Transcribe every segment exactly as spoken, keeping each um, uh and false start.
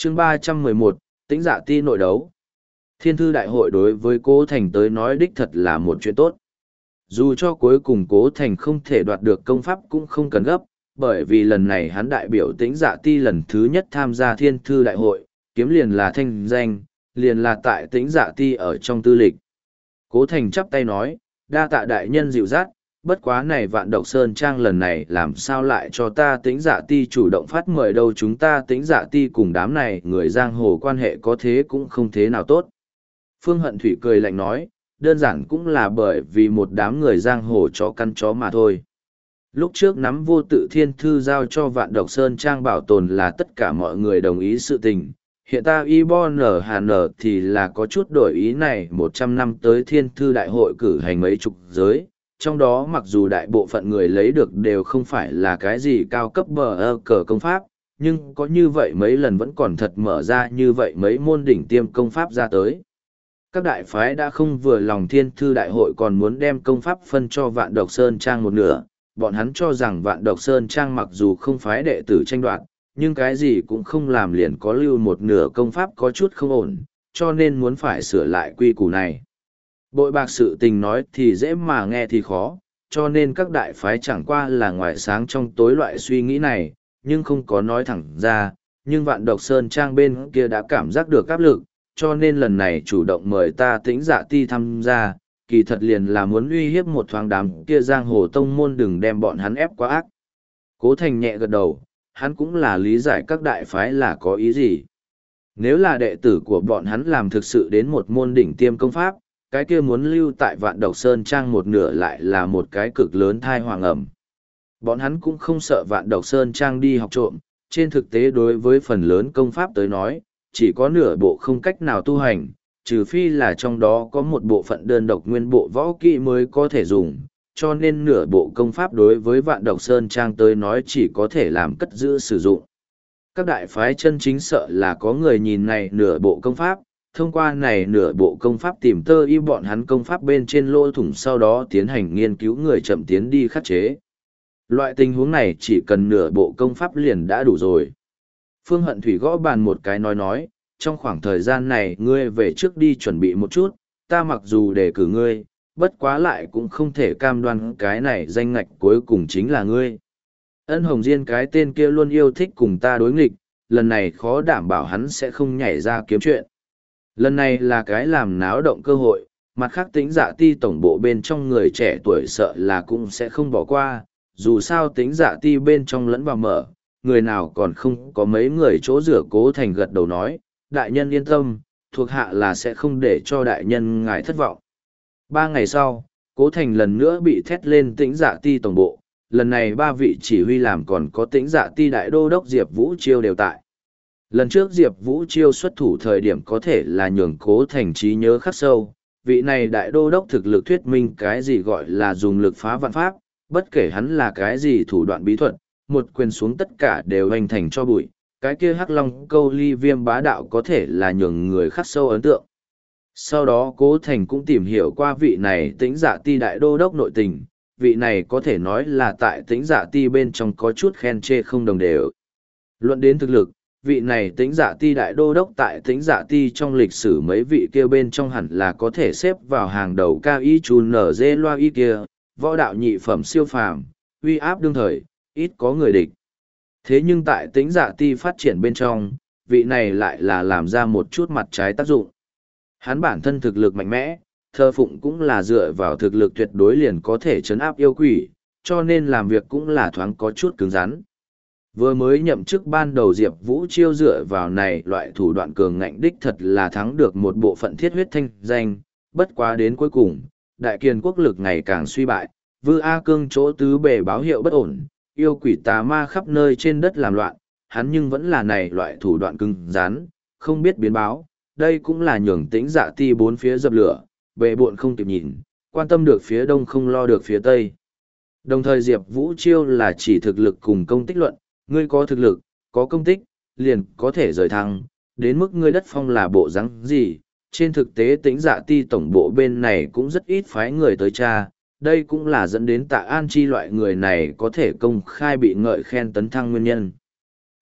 chương ba trăm mười một, Tĩnh Dạ Ti nội đấu. Thiên thư đại hội đối với Cố Thành tới nói đích thật là một chuyện tốt. Dù cho cuối cùng Cố Thành không thể đoạt được công pháp cũng không cần gấp, bởi vì lần này hắn đại biểu Tĩnh Dạ Ti lần thứ nhất tham gia thiên thư đại hội, kiếm liền là thanh danh, liền là tại Tĩnh Dạ Ti ở trong tư lịch. Cố Thành chắp tay nói, đa tạ đại nhân dịu dắt, bất quá này Vạn Độc Sơn Trang lần này làm sao lại cho ta Tĩnh Dạ Ti chủ động phát mời đâu, chúng ta Tĩnh Dạ Ti cùng đám này người giang hồ quan hệ có thế cũng không thế nào tốt. Phương Hận Thủy cười lạnh nói, đơn giản cũng là bởi vì một đám người giang hồ chó căn chó mà thôi. Lúc trước nắm vô tự thiên thư giao cho Vạn Độc Sơn Trang bảo tồn là tất cả mọi người đồng ý sự tình. Hiện ta y bo nở hà nở thì là có chút đổi ý này một trăm năm tới thiên thư đại hội cử hành mấy chục giới. Trong đó mặc dù đại bộ phận người lấy được đều không phải là cái gì cao cấp bờ ơ cờ công pháp, nhưng có như vậy mấy lần vẫn còn thật mở ra như vậy mấy môn đỉnh tiêm công pháp ra tới. Các đại phái đã không vừa lòng thiên thư đại hội còn muốn đem công pháp phân cho Vạn Độc Sơn Trang một nửa, bọn hắn cho rằng Vạn Độc Sơn Trang mặc dù không phái đệ tử tranh đoạt, nhưng cái gì cũng không làm liền có lưu một nửa công pháp có chút không ổn, cho nên muốn phải sửa lại quy củ này. Bội bạc sự tình nói thì dễ mà nghe thì khó, cho nên các đại phái chẳng qua là ngoài sáng trong tối loại suy nghĩ này, nhưng không có nói thẳng ra, nhưng Vạn Độc Sơn Trang bên kia đã cảm giác được áp lực, cho nên lần này chủ động mời ta Tĩnh Dạ Ti tham gia, kỳ thật liền là muốn uy hiếp một thoáng đám kia giang hồ tông môn đừng đem bọn hắn ép quá ác. Cố Thành nhẹ gật đầu, hắn cũng là lý giải các đại phái là có ý gì. Nếu là đệ tử của bọn hắn làm thực sự đến một môn đỉnh tiêm công pháp, cái kia muốn lưu tại Vạn Độc Sơn Trang một nửa lại là một cái cực lớn thai hoàng ẩm. Bọn hắn cũng không sợ Vạn Độc Sơn Trang đi học trộm, trên thực tế đối với phần lớn công pháp tới nói, chỉ có nửa bộ không cách nào tu hành, trừ phi là trong đó có một bộ phận đơn độc nguyên bộ võ kỹ mới có thể dùng, cho nên nửa bộ công pháp đối với Vạn Độc Sơn Trang tới nói chỉ có thể làm cất giữ sử dụng. Các đại phái chân chính sợ là có người nhìn này nửa bộ công pháp, thông qua này nửa bộ công pháp tìm tơ y bọn hắn công pháp bên trên lỗ thủng sau đó tiến hành nghiên cứu người chậm tiến đi khắc chế. Loại tình huống này chỉ cần nửa bộ công pháp liền đã đủ rồi. Phương Hận Thủy gõ bàn một cái nói nói, trong khoảng thời gian này ngươi về trước đi chuẩn bị một chút, ta mặc dù đề cử ngươi, bất quá lại cũng không thể cam đoan cái này danh ngạch cuối cùng chính là ngươi. Ân Hồng Diên cái tên kia luôn yêu thích cùng ta đối nghịch, lần này khó đảm bảo hắn sẽ không nhảy ra kiếm chuyện. Lần này là cái làm náo động cơ hội, mặt khác Tĩnh Dạ Ti tổng bộ bên trong người trẻ tuổi sợ là cũng sẽ không bỏ qua, dù sao Tĩnh Dạ Ti bên trong lẫn vào mở, người nào còn không có mấy người chỗ rửa. Cố Thành gật đầu nói, đại nhân yên tâm, thuộc hạ là sẽ không để cho đại nhân ngài thất vọng. Ba ngày sau, Cố Thành lần nữa bị thét lên Tĩnh Dạ Ti tổng bộ, lần này ba vị chỉ huy làm còn có Tĩnh Dạ Ti đại đô đốc Diệp Vũ Chiêu đều tại. Lần trước Diệp Vũ Chiêu xuất thủ thời điểm có thể là nhường Cố Thành trí nhớ khắc sâu, vị này đại đô đốc thực lực thuyết minh cái gì gọi là dùng lực phá vạn pháp, bất kể hắn là cái gì thủ đoạn bí thuật, một quyền xuống tất cả đều hành thành cho bụi, cái kia hắc long câu ly viêm bá đạo có thể là nhường người khắc sâu ấn tượng. Sau đó Cố Thành cũng tìm hiểu qua vị này Tĩnh Dạ Ti đại đô đốc nội tình, vị này có thể nói là tại Tĩnh Dạ Ti bên trong có chút khen chê không đồng đều. Luận đến thực lực, vị này Tĩnh Dạ Ti đại đô đốc tại Tĩnh Dạ Ti trong lịch sử mấy vị kia bên trong hẳn là có thể xếp vào hàng đầu cao y chu nở dê loa y kia, võ đạo nhị phẩm siêu phàm, uy áp đương thời, ít có người địch. Thế nhưng tại Tĩnh Dạ Ti phát triển bên trong, vị này lại là làm ra một chút mặt trái tác dụng. Hắn bản thân thực lực mạnh mẽ, thờ phụng cũng là dựa vào thực lực tuyệt đối liền có thể chấn áp yêu quỷ, cho nên làm việc cũng là thoáng có chút cứng rắn. Vừa mới nhậm chức ban đầu Diệp Vũ Chiêu dựa vào này loại thủ đoạn cường ngạnh đích thật là thắng được một bộ phận thiết huyết thanh danh, bất quá đến cuối cùng, đại kiền quốc lực ngày càng suy bại, Vư A Cương chỗ tứ bề báo hiệu bất ổn, yêu quỷ tà ma khắp nơi trên đất làm loạn, hắn nhưng vẫn là này loại thủ đoạn cứng rắn, không biết biến báo, đây cũng là nhường Tĩnh Dạ Ti bốn phía dập lửa, bệ bộn không kịp nhìn, quan tâm được phía đông không lo được phía tây. Đồng thời Diệp Vũ Chiêu là chỉ thực lực cùng công tích luận, ngươi có thực lực, có công tích, liền có thể rời thăng, đến mức ngươi đất phong là bộ dáng gì, trên thực tế Tĩnh Dạ Ti tổng bộ bên này cũng rất ít phái người tới tra, đây cũng là dẫn đến Tạ An Chi loại người này có thể công khai bị ngợi khen tấn thăng nguyên nhân.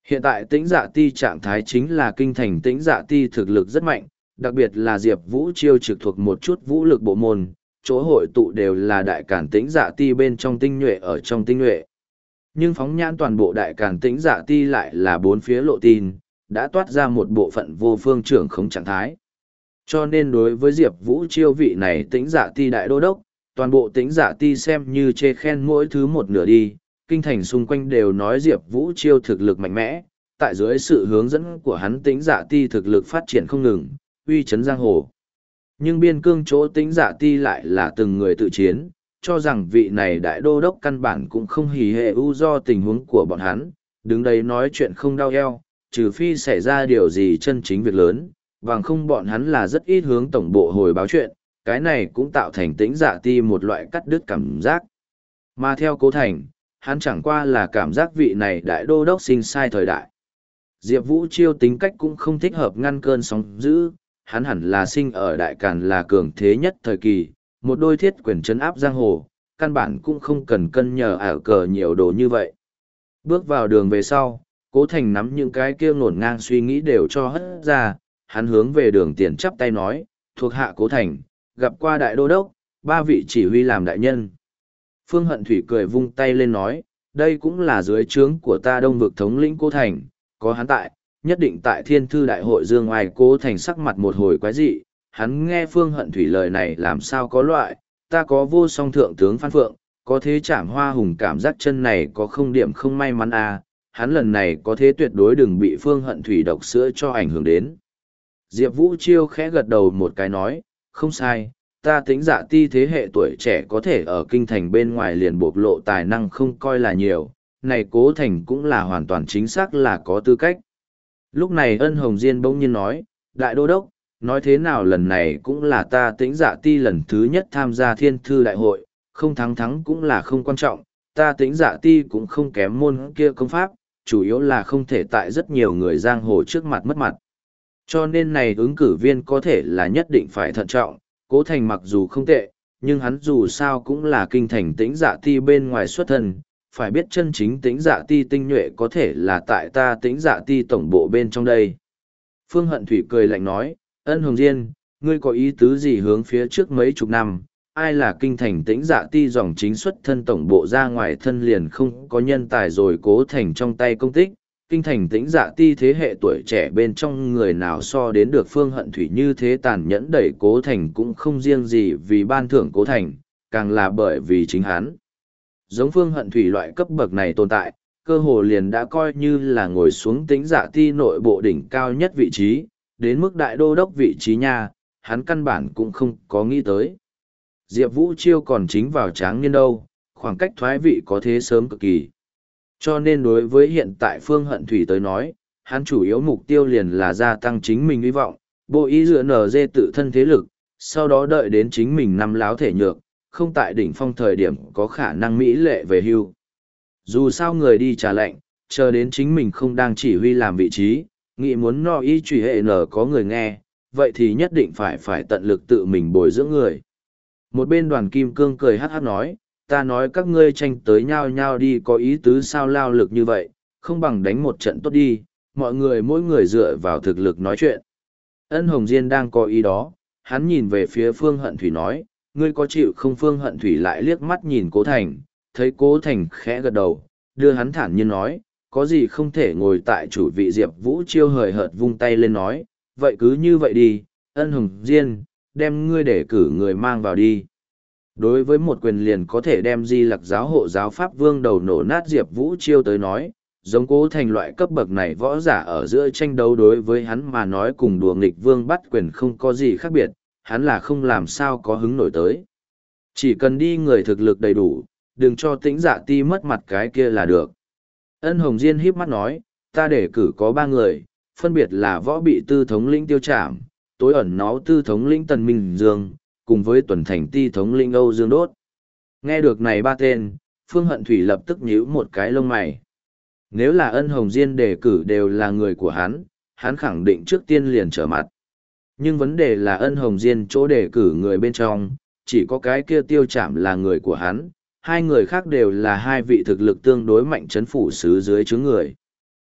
Hiện tại tĩnh dạ ti trạng thái chính là kinh thành tĩnh dạ ti thực lực rất mạnh, đặc biệt là Diệp Vũ Chiêu trực thuộc một chút vũ lực bộ môn, chỗ hội tụ đều là đại cản tĩnh dạ ti bên trong tinh nhuệ ở trong tinh nhuệ. Nhưng phóng nhãn toàn bộ đại cản tĩnh dạ ti lại là bốn phía lộ tin, đã toát ra một bộ phận vô phương trưởng khống trạng thái. Cho nên đối với Diệp Vũ Chiêu vị này tĩnh dạ ti đại đô đốc, toàn bộ tĩnh dạ ti xem như chê khen mỗi thứ một nửa đi, kinh thành xung quanh đều nói Diệp Vũ Chiêu thực lực mạnh mẽ, tại dưới sự hướng dẫn của hắn tĩnh dạ ti thực lực phát triển không ngừng, uy chấn giang hồ. Nhưng biên cương chỗ tĩnh dạ ti lại là từng người tự chiến, cho rằng vị này đại đô đốc căn bản cũng không hỉ hệ ưu do tình huống của bọn hắn, đứng đây nói chuyện không đau eo, trừ phi xảy ra điều gì chân chính việc lớn, bằng không bọn hắn là rất ít hướng tổng bộ hồi báo chuyện, cái này cũng tạo thành tĩnh dạ ti một loại cắt đứt cảm giác. Mà theo Cố Thành, hắn chẳng qua là cảm giác vị này đại đô đốc sinh sai thời đại. Diệp Vũ Chiêu tính cách cũng không thích hợp ngăn cơn sóng dữ, hắn hẳn là sinh ở đại càn là cường thế nhất thời kỳ, một đôi thiết quyền trấn áp giang hồ, căn bản cũng không cần cân nhờ ảo cờ nhiều đồ như vậy. Bước vào đường về sau, Cố Thành nắm những cái kia ngổn ngang suy nghĩ đều cho hất ra, hắn hướng về đường tiền chắp tay nói, thuộc hạ Cố Thành, gặp qua đại đô đốc, ba vị chỉ huy làm đại nhân. Phương Hận Thủy cười vung tay lên nói, đây cũng là dưới trướng của ta Đông vực thống lĩnh Cố Thành, có hắn tại, nhất định tại Thiên Thư Đại hội dương ngoài. Cố Thành sắc mặt một hồi quái dị, hắn nghe Phương Hận Thủy lời này làm sao có loại, ta có vô song thượng tướng Phan Phượng, có thế chảm hoa hùng cảm giác chân này có không điểm không may mắn à, hắn lần này có thế tuyệt đối đừng bị Phương Hận Thủy độc sữa cho ảnh hưởng đến. Diệp Vũ Chiêu khẽ gật đầu một cái nói, không sai, ta tính dạ ti thế hệ tuổi trẻ có thể ở kinh thành bên ngoài liền bộc lộ tài năng không coi là nhiều, này Cố Thành cũng là hoàn toàn chính xác là có tư cách. Lúc này Ân Hồng Diên bỗng nhiên nói, đại đô đốc, nói thế nào lần này cũng là ta tĩnh dạ ti lần thứ nhất tham gia Thiên Thư Đại hội, không thắng thắng cũng là không quan trọng, ta tĩnh dạ ti cũng không kém môn kia công pháp, chủ yếu là không thể tại rất nhiều người giang hồ trước mặt mất mặt. Cho nên này ứng cử viên có thể là nhất định phải thận trọng, Cố Thành mặc dù không tệ, nhưng hắn dù sao cũng là kinh thành tĩnh dạ ti bên ngoài xuất thân, phải biết chân chính tĩnh dạ ti tinh nhuệ có thể là tại ta tĩnh dạ ti tổng bộ bên trong đây. Phương Hận Thủy cười lạnh nói, Ân Hồng Diên, ngươi có ý tứ gì hướng phía trước mấy chục năm, ai là kinh thành tĩnh dạ ti dòng chính xuất thân tổng bộ ra ngoài thân liền không có nhân tài rồi. Cố Thành trong tay công tích, kinh thành tĩnh dạ ti thế hệ tuổi trẻ bên trong người nào so đến được Phương Hận Thủy như thế tàn nhẫn đẩy Cố Thành cũng không riêng gì vì ban thưởng Cố Thành, càng là bởi vì chính hắn. Giống Phương Hận Thủy loại cấp bậc này tồn tại, cơ hồ liền đã coi như là ngồi xuống tĩnh dạ ti nội bộ đỉnh cao nhất vị trí, đến mức đại đô đốc vị trí nha, hắn căn bản cũng không có nghĩ tới. Diệp Vũ Chiêu còn chính vào tráng niên đâu, khoảng cách thoái vị có thế sớm cực kỳ. Cho nên đối với hiện tại Phương Hận Thủy tới nói, hắn chủ yếu mục tiêu liền là gia tăng chính mình hy vọng, bộ ý dựa nở dê tự thân thế lực, sau đó đợi đến chính mình năm láo thể nhược, không tại đỉnh phong thời điểm có khả năng mỹ lệ về hưu. Dù sao người đi trả lệnh, chờ đến chính mình không đang chỉ huy làm vị trí, nghĩ muốn no ý truy hệ nở có người nghe, vậy thì nhất định phải phải tận lực tự mình bồi dưỡng người. Một bên Đoàn Kim Cương cười hát hát nói, ta nói các ngươi tranh tới nhau nhau đi có ý tứ sao lao lực như vậy, không bằng đánh một trận tốt đi, mọi người mỗi người dựa vào thực lực nói chuyện. Ân Hồng Diên đang có ý đó, hắn nhìn về phía Phương Hận Thủy nói, ngươi có chịu không? Phương Hận Thủy lại liếc mắt nhìn Cố Thành, thấy Cố Thành khẽ gật đầu, đưa hắn thản nhiên nói, có gì không thể ngồi tại chủ vị. Diệp Vũ Chiêu hời hợt vung tay lên nói, vậy cứ như vậy đi, Ân Hồng Diên, đem ngươi để cử người mang vào đi. Đối với một quyền liền có thể đem Di Lặc giáo hộ giáo pháp vương đầu nổ nát Diệp Vũ Chiêu tới nói, giống Cố Thành loại cấp bậc này võ giả ở giữa tranh đấu đối với hắn mà nói cùng đùa nghịch vương bắt quyền không có gì khác biệt, hắn là không làm sao có hứng nổi tới. Chỉ cần đi người thực lực đầy đủ, đừng cho tĩnh dạ ti mất mặt cái kia là được. Ân Hồng Diên híp mắt nói, ta để cử có ba người, phân biệt là võ bị tư thống lĩnh Tiêu Trảm, tối ẩn nó tư thống lĩnh Tần Minh Dương, cùng với tuần thành ti thống lĩnh Âu Dương Đốt. Nghe được này ba tên, Phương Hận Thủy lập tức nhíu một cái lông mày. Nếu là Ân Hồng Diên đề cử đều là người của hắn, hắn khẳng định trước tiên liền trở mặt. Nhưng vấn đề là Ân Hồng Diên chỗ đề cử người bên trong, chỉ có cái kia Tiêu Trảm là người của hắn, hai người khác đều là hai vị thực lực tương đối mạnh chấn phủ sứ dưới chướng người.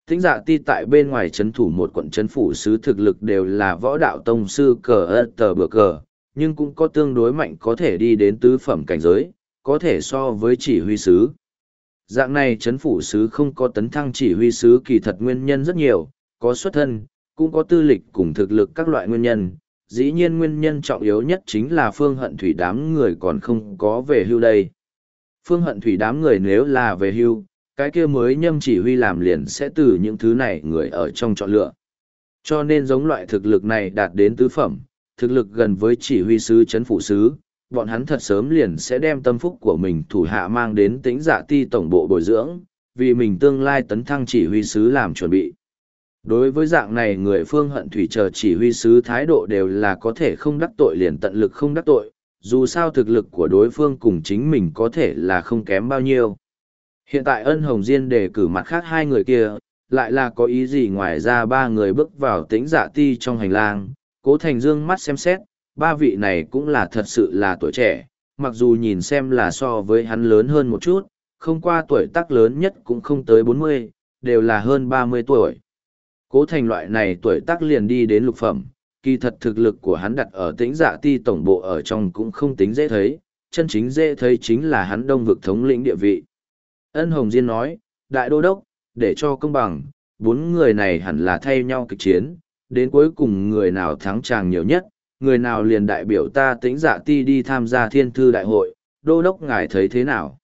Tĩnh Dạ Ti tại bên ngoài chấn thủ một quận chấn phủ sứ thực lực đều là võ đạo tông sư cờ ơ tờ bờ cờ, nhưng cũng có tương đối mạnh có thể đi đến tứ phẩm cảnh giới, có thể so với chỉ huy sứ. Dạng này chấn phủ sứ không có tấn thăng chỉ huy sứ kỳ thật nguyên nhân rất nhiều, có xuất thân, cũng có tư lịch cùng thực lực các loại nguyên nhân. Dĩ nhiên nguyên nhân trọng yếu nhất chính là Phương Hận Thủy đám người còn không có về hưu đây. Phương Hận Thủy đám người nếu là về hưu, cái kia mới nhâm chỉ huy làm liền sẽ từ những thứ này người ở trong chọn lựa. Cho nên giống loại thực lực này đạt đến tứ phẩm, thực lực gần với chỉ huy sứ chấn phủ sứ, bọn hắn thật sớm liền sẽ đem tâm phúc của mình thủ hạ mang đến Tĩnh Dạ Ti tổng bộ bồi dưỡng, vì mình tương lai tấn thăng chỉ huy sứ làm chuẩn bị. Đối với dạng này người Phương Hận Thủy chờ chỉ huy sứ thái độ đều là có thể không đắc tội liền tận lực không đắc tội, dù sao thực lực của đối phương cùng chính mình có thể là không kém bao nhiêu. Hiện tại Ân Hồng Diên đề cử mặt khác hai người kia, lại là có ý gì ngoài ra ba người bước vào Tĩnh Dạ Ti trong hành lang, Cố Thành Dương mắt xem xét, ba vị này cũng là thật sự là tuổi trẻ, mặc dù nhìn xem là so với hắn lớn hơn một chút, không qua tuổi tác lớn nhất cũng không tới bốn mươi, đều là hơn ba mươi tuổi. Cố Thành loại này tuổi tác liền đi đến lục phẩm, kỳ thật thực lực của hắn đặt ở Tĩnh Dạ Ti tổng bộ ở trong cũng không tính dễ thấy, chân chính dễ thấy chính là hắn đông vực thống lĩnh địa vị. Ân Hồng Diên nói, Đại Đô Đốc, để cho công bằng, bốn người này hẳn là thay nhau kịch chiến, đến cuối cùng người nào thắng chàng nhiều nhất, người nào liền đại biểu ta Tĩnh Dạ Ti đi tham gia Thiên Thư Đại hội, Đô Đốc ngài thấy thế nào?